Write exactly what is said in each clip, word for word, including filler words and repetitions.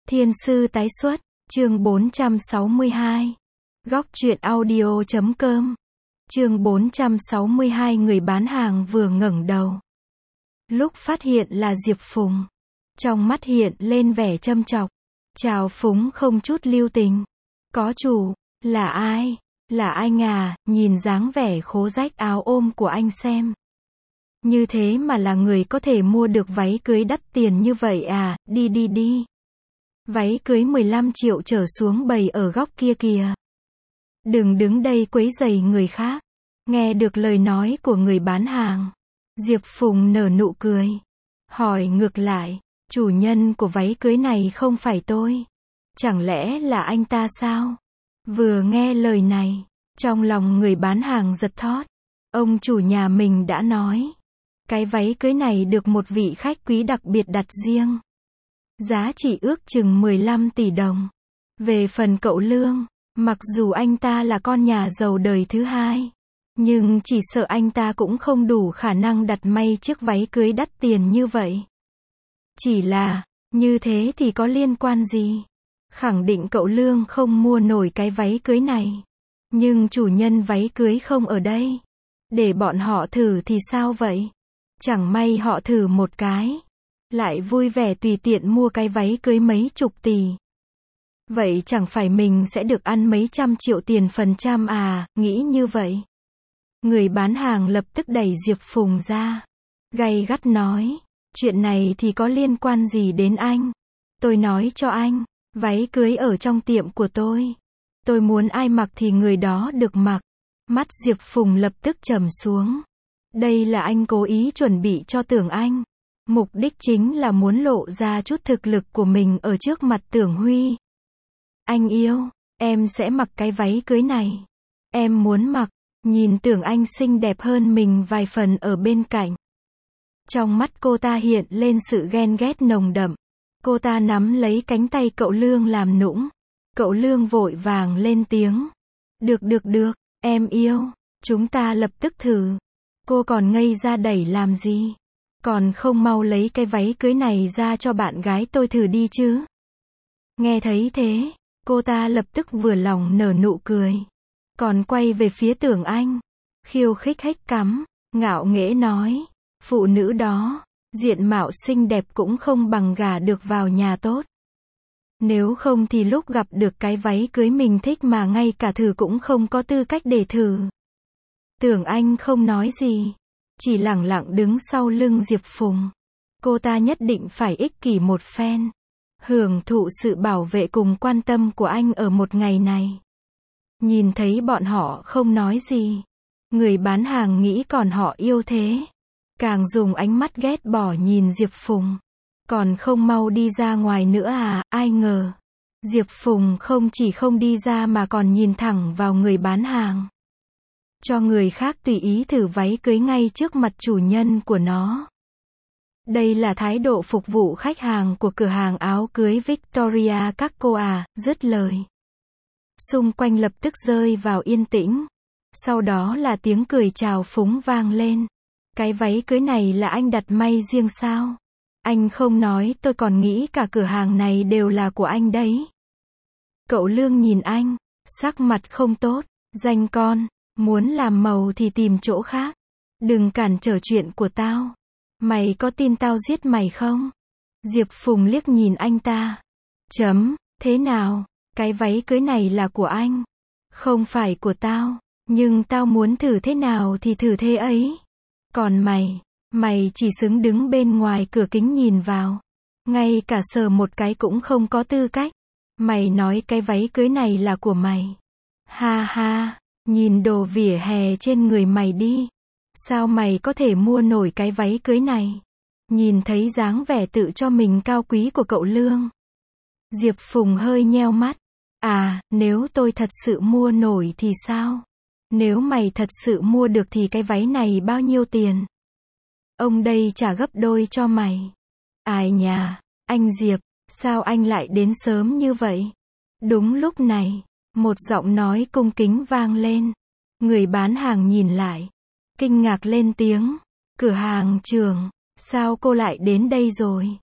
Thiên sư tái xuất, chương bốn trăm sáu mươi hai. Góc truyện audio chấm com. Chương bốn trăm sáu mươi hai người bán hàng vừa ngẩng đầu. Lúc phát hiện là Diệp Phùng. Trong mắt hiện lên vẻ châm chọc. Trào phúng không chút lưu tình. Có chủ, là ai? Là anh à, nhìn dáng vẻ khố rách áo ôm của anh xem. Như thế mà là người có thể mua được váy cưới đắt tiền như vậy à, đi đi đi. Váy cưới mười lăm triệu trở xuống bày ở góc kia kìa. Đừng đứng đây quấy rầy người khác. Nghe được lời nói của người bán hàng. Diệp Phùng nở nụ cười. Hỏi ngược lại, chủ nhân của váy cưới này không phải tôi. Chẳng lẽ là anh ta sao? Vừa nghe lời này, trong lòng người bán hàng giật thót. Ông chủ nhà mình đã nói. Cái váy cưới này được một vị khách quý đặc biệt đặt riêng. Giá trị ước chừng mười lăm tỷ đồng. Về phần cậu Lương, mặc dù anh ta là con nhà giàu đời thứ hai, nhưng chỉ sợ anh ta cũng không đủ khả năng đặt may chiếc váy cưới đắt tiền như vậy. Chỉ là, như thế thì có liên quan gì? Khẳng định cậu Lương không mua nổi cái váy cưới này. Nhưng chủ nhân váy cưới không ở đây. Để bọn họ thử thì sao vậy? Chẳng may họ thử một cái, lại vui vẻ tùy tiện mua cái váy cưới mấy chục tỷ. Vậy chẳng phải mình sẽ được ăn mấy trăm triệu tiền phần trăm à, nghĩ như vậy. Người bán hàng lập tức đẩy Diệp Phùng ra. Gay gắt nói, chuyện này thì có liên quan gì đến anh? Tôi nói cho anh, váy cưới ở trong tiệm của tôi. Tôi muốn ai mặc thì người đó được mặc. Mắt Diệp Phùng lập tức trầm xuống. Đây là anh cố ý chuẩn bị cho Tưởng Anh. Mục đích chính là muốn lộ ra chút thực lực của mình ở trước mặt Tưởng Huy. Anh yêu, em sẽ mặc cái váy cưới này. Em muốn mặc, nhìn Tưởng Anh xinh đẹp hơn mình vài phần ở bên cạnh. Trong mắt cô ta hiện lên sự ghen ghét nồng đậm. Cô ta nắm lấy cánh tay cậu Lương làm nũng. Cậu Lương vội vàng lên tiếng. Được được được, em yêu, chúng ta lập tức thử. Cô còn ngây ra đẩy làm gì? Còn không mau lấy cái váy cưới này ra cho bạn gái tôi thử đi chứ. Nghe thấy thế, cô ta lập tức vừa lòng nở nụ cười. Còn quay về phía Tưởng Anh. Khiêu khích hếch cắm, ngạo nghễ nói. Phụ nữ đó, diện mạo xinh đẹp cũng không bằng gả được vào nhà tốt. Nếu không thì lúc gặp được cái váy cưới mình thích mà ngay cả thử cũng không có tư cách để thử. Tưởng Anh không nói gì, chỉ lẳng lặng đứng sau lưng Diệp Phùng. Cô ta nhất định phải ích kỷ một phen, hưởng thụ sự bảo vệ cùng quan tâm của anh ở một ngày này. Nhìn thấy bọn họ không nói gì, người bán hàng nghĩ còn họ yêu thế, càng dùng ánh mắt ghét bỏ nhìn Diệp Phùng. Còn không mau đi ra ngoài nữa à, ai ngờ. Diệp Phùng không chỉ không đi ra mà còn nhìn thẳng vào người bán hàng. Cho người khác tùy ý thử váy cưới ngay trước mặt chủ nhân của nó. Đây là thái độ phục vụ khách hàng của cửa hàng áo cưới Victoria các cô à, dứt lời. Xung quanh lập tức rơi vào yên tĩnh. Sau đó là tiếng cười chào phúng vang lên. Cái váy cưới này là anh đặt may riêng sao? Anh không nói tôi còn nghĩ cả cửa hàng này đều là của anh đấy. Cậu Lương nhìn anh, sắc mặt không tốt. Danh con, muốn làm màu thì tìm chỗ khác. Đừng cản trở chuyện của tao. Mày có tin tao giết mày không? Diệp Phùng liếc nhìn anh ta. Chấm, thế nào? Cái váy cưới này là của anh. Không phải của tao. Nhưng tao muốn thử thế nào thì thử thế ấy. Còn mày, mày chỉ xứng đứng bên ngoài cửa kính nhìn vào. Ngay cả sờ một cái cũng không có tư cách. Mày nói cái váy cưới này là của mày. Ha ha, nhìn đồ vỉa hè trên người mày đi. Sao mày có thể mua nổi cái váy cưới này? Nhìn thấy dáng vẻ tự cho mình cao quý của cậu Lương. Diệp Phùng hơi nheo mắt. À, nếu tôi thật sự mua nổi thì sao? Nếu mày thật sự mua được thì cái váy này bao nhiêu tiền? Ông đây trả gấp đôi cho mày. Ai nhà, anh Diệp, sao anh lại đến sớm như vậy? Đúng lúc này, một giọng nói cung kính vang lên. Người bán hàng nhìn lại, kinh ngạc lên tiếng. Cửa hàng trưởng, sao cô lại đến đây rồi?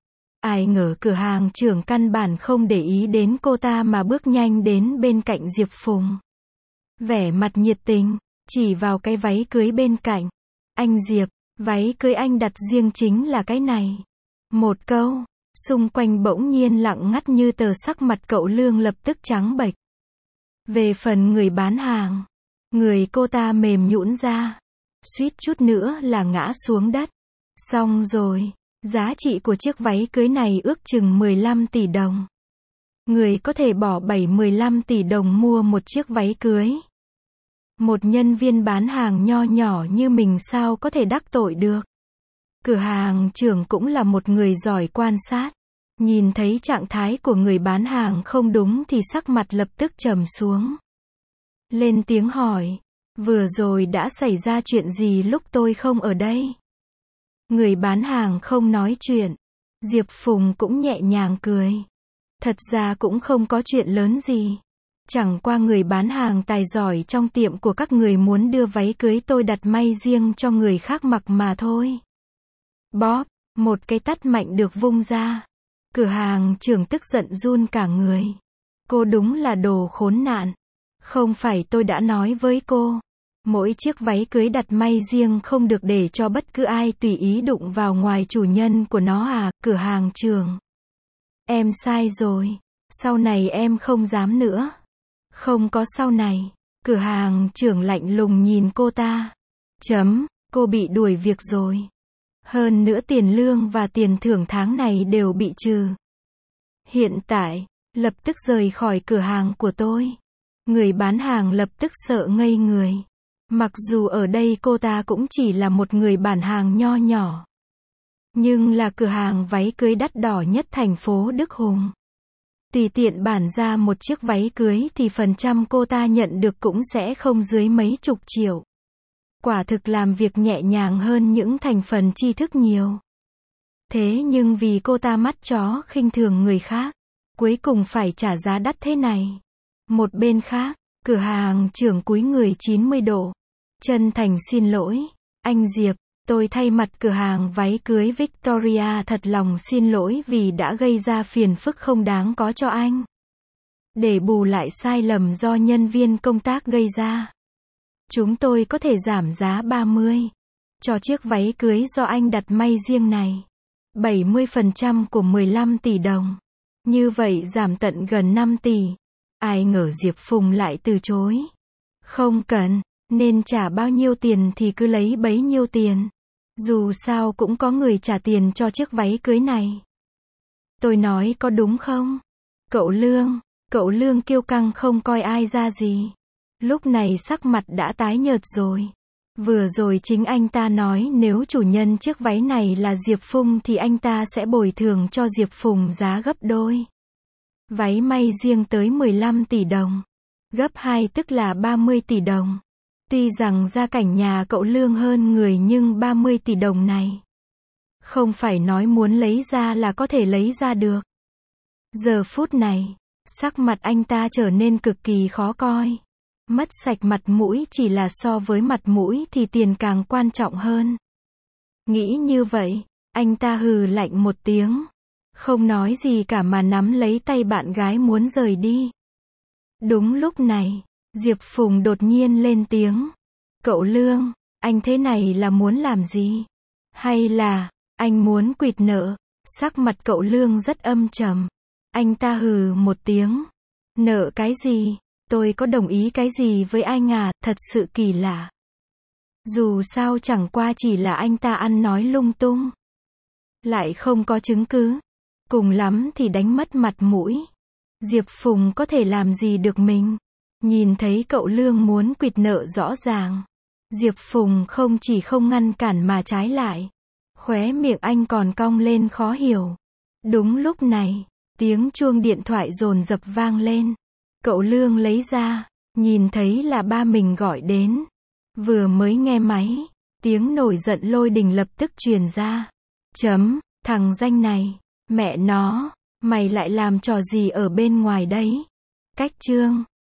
Ai ngờ cửa hàng trưởng căn bản không để ý đến cô ta mà bước nhanh đến bên cạnh Diệp Phùng. Vẻ mặt nhiệt tình, chỉ vào cái váy cưới bên cạnh. Anh Diệp, váy cưới anh đặt riêng chính là cái này. Một câu, xung quanh bỗng nhiên lặng ngắt như tờ, sắc mặt cậu Lương lập tức trắng bệch. Về phần người bán hàng, người cô ta mềm nhũn ra, suýt chút nữa là ngã xuống đất. Xong rồi, giá trị của chiếc váy cưới này ước chừng mười lăm tỷ đồng. Người có thể bỏ bảy mười lăm tỷ đồng mua một chiếc váy cưới. Một nhân viên bán hàng nho nhỏ như mình sao có thể đắc tội được. Cửa hàng trưởng cũng là một người giỏi quan sát. Nhìn thấy trạng thái của người bán hàng không đúng thì sắc mặt lập tức trầm xuống. Lên tiếng hỏi, vừa rồi đã xảy ra chuyện gì lúc tôi không ở đây? Người bán hàng không nói chuyện. Diệp Phùng cũng nhẹ nhàng cười. Thật ra cũng không có chuyện lớn gì. Chẳng qua người bán hàng tài giỏi trong tiệm của các người muốn đưa váy cưới tôi đặt may riêng cho người khác mặc mà thôi. Bóp, một cái tát mạnh được vung ra. Cửa hàng trưởng tức giận run cả người. Cô đúng là đồ khốn nạn. Không phải tôi đã nói với cô, mỗi chiếc váy cưới đặt may riêng không được để cho bất cứ ai tùy ý đụng vào ngoài chủ nhân của nó à? Cửa hàng trưởng, em sai rồi, sau này em không dám nữa. Không có sau này. Cửa hàng trưởng lạnh lùng nhìn cô ta. Chấm, cô bị đuổi việc rồi. Hơn nữa tiền lương và tiền thưởng tháng này đều bị trừ. Hiện tại, lập tức rời khỏi cửa hàng của tôi. Người bán hàng lập tức sợ ngây người. Mặc dù ở đây cô ta cũng chỉ là một người bán hàng nho nhỏ, nhưng là cửa hàng váy cưới đắt đỏ nhất thành phố Đức Hùng. Tùy tiện bản ra một chiếc váy cưới thì phần trăm cô ta nhận được cũng sẽ không dưới mấy chục triệu. Quả thực làm việc nhẹ nhàng hơn những thành phần tri thức nhiều. Thế nhưng vì cô ta mắt chó khinh thường người khác, cuối cùng phải trả giá đắt thế này. Một bên khác, cửa hàng trưởng cúi người chín mươi độ. Chân thành xin lỗi, anh Diệp, tôi thay mặt cửa hàng váy cưới Victoria thật lòng xin lỗi vì đã gây ra phiền phức không đáng có cho anh. Để bù lại sai lầm do nhân viên công tác gây ra, chúng tôi có thể giảm giá ba mươi cho chiếc váy cưới do anh đặt may riêng này. bảy mươi phần trăm của mười lăm tỷ đồng. Như vậy giảm tận gần năm tỷ. Ai ngờ Diệp Phùng lại từ chối. Không cần, nên trả bao nhiêu tiền thì cứ lấy bấy nhiêu tiền. Dù sao cũng có người trả tiền cho chiếc váy cưới này. Tôi nói có đúng không? Cậu Lương, cậu Lương kiêu căng không coi ai ra gì. Lúc này sắc mặt đã tái nhợt rồi. Vừa rồi chính anh ta nói nếu chủ nhân chiếc váy này là Diệp Phùng thì anh ta sẽ bồi thường cho Diệp Phùng giá gấp đôi. Váy may riêng tới mười lăm tỷ đồng. Gấp hai tức là ba mươi tỷ đồng. Tuy rằng gia cảnh nhà cậu Lương hơn người nhưng ba mươi tỷ đồng này không phải nói muốn lấy ra là có thể lấy ra được. Giờ phút này, sắc mặt anh ta trở nên cực kỳ khó coi. Mất sạch mặt mũi, chỉ là so với mặt mũi thì tiền càng quan trọng hơn. Nghĩ như vậy, anh ta hừ lạnh một tiếng. Không nói gì cả mà nắm lấy tay bạn gái muốn rời đi. Đúng lúc này, Diệp Phùng đột nhiên lên tiếng. Cậu Lương, anh thế này là muốn làm gì? Hay là, anh muốn quỵt nợ? Sắc mặt cậu Lương rất âm trầm. Anh ta hừ một tiếng. Nợ cái gì? Tôi có đồng ý cái gì với anh à? Thật sự kỳ lạ. Dù sao chẳng qua chỉ là anh ta ăn nói lung tung. Lại không có chứng cứ. Cùng lắm thì đánh mất mặt mũi. Diệp Phùng có thể làm gì được mình? Nhìn thấy cậu Lương muốn quỵt nợ rõ ràng. Diệp Phùng không chỉ không ngăn cản mà trái lại. Khóe miệng anh còn cong lên khó hiểu. Đúng lúc này, tiếng chuông điện thoại dồn dập vang lên. Cậu Lương lấy ra, nhìn thấy là ba mình gọi đến. Vừa mới nghe máy, tiếng nổi giận lôi đình lập tức truyền ra. Chấm, thằng danh này, mẹ nó, mày lại làm trò gì ở bên ngoài đấy? Cách chương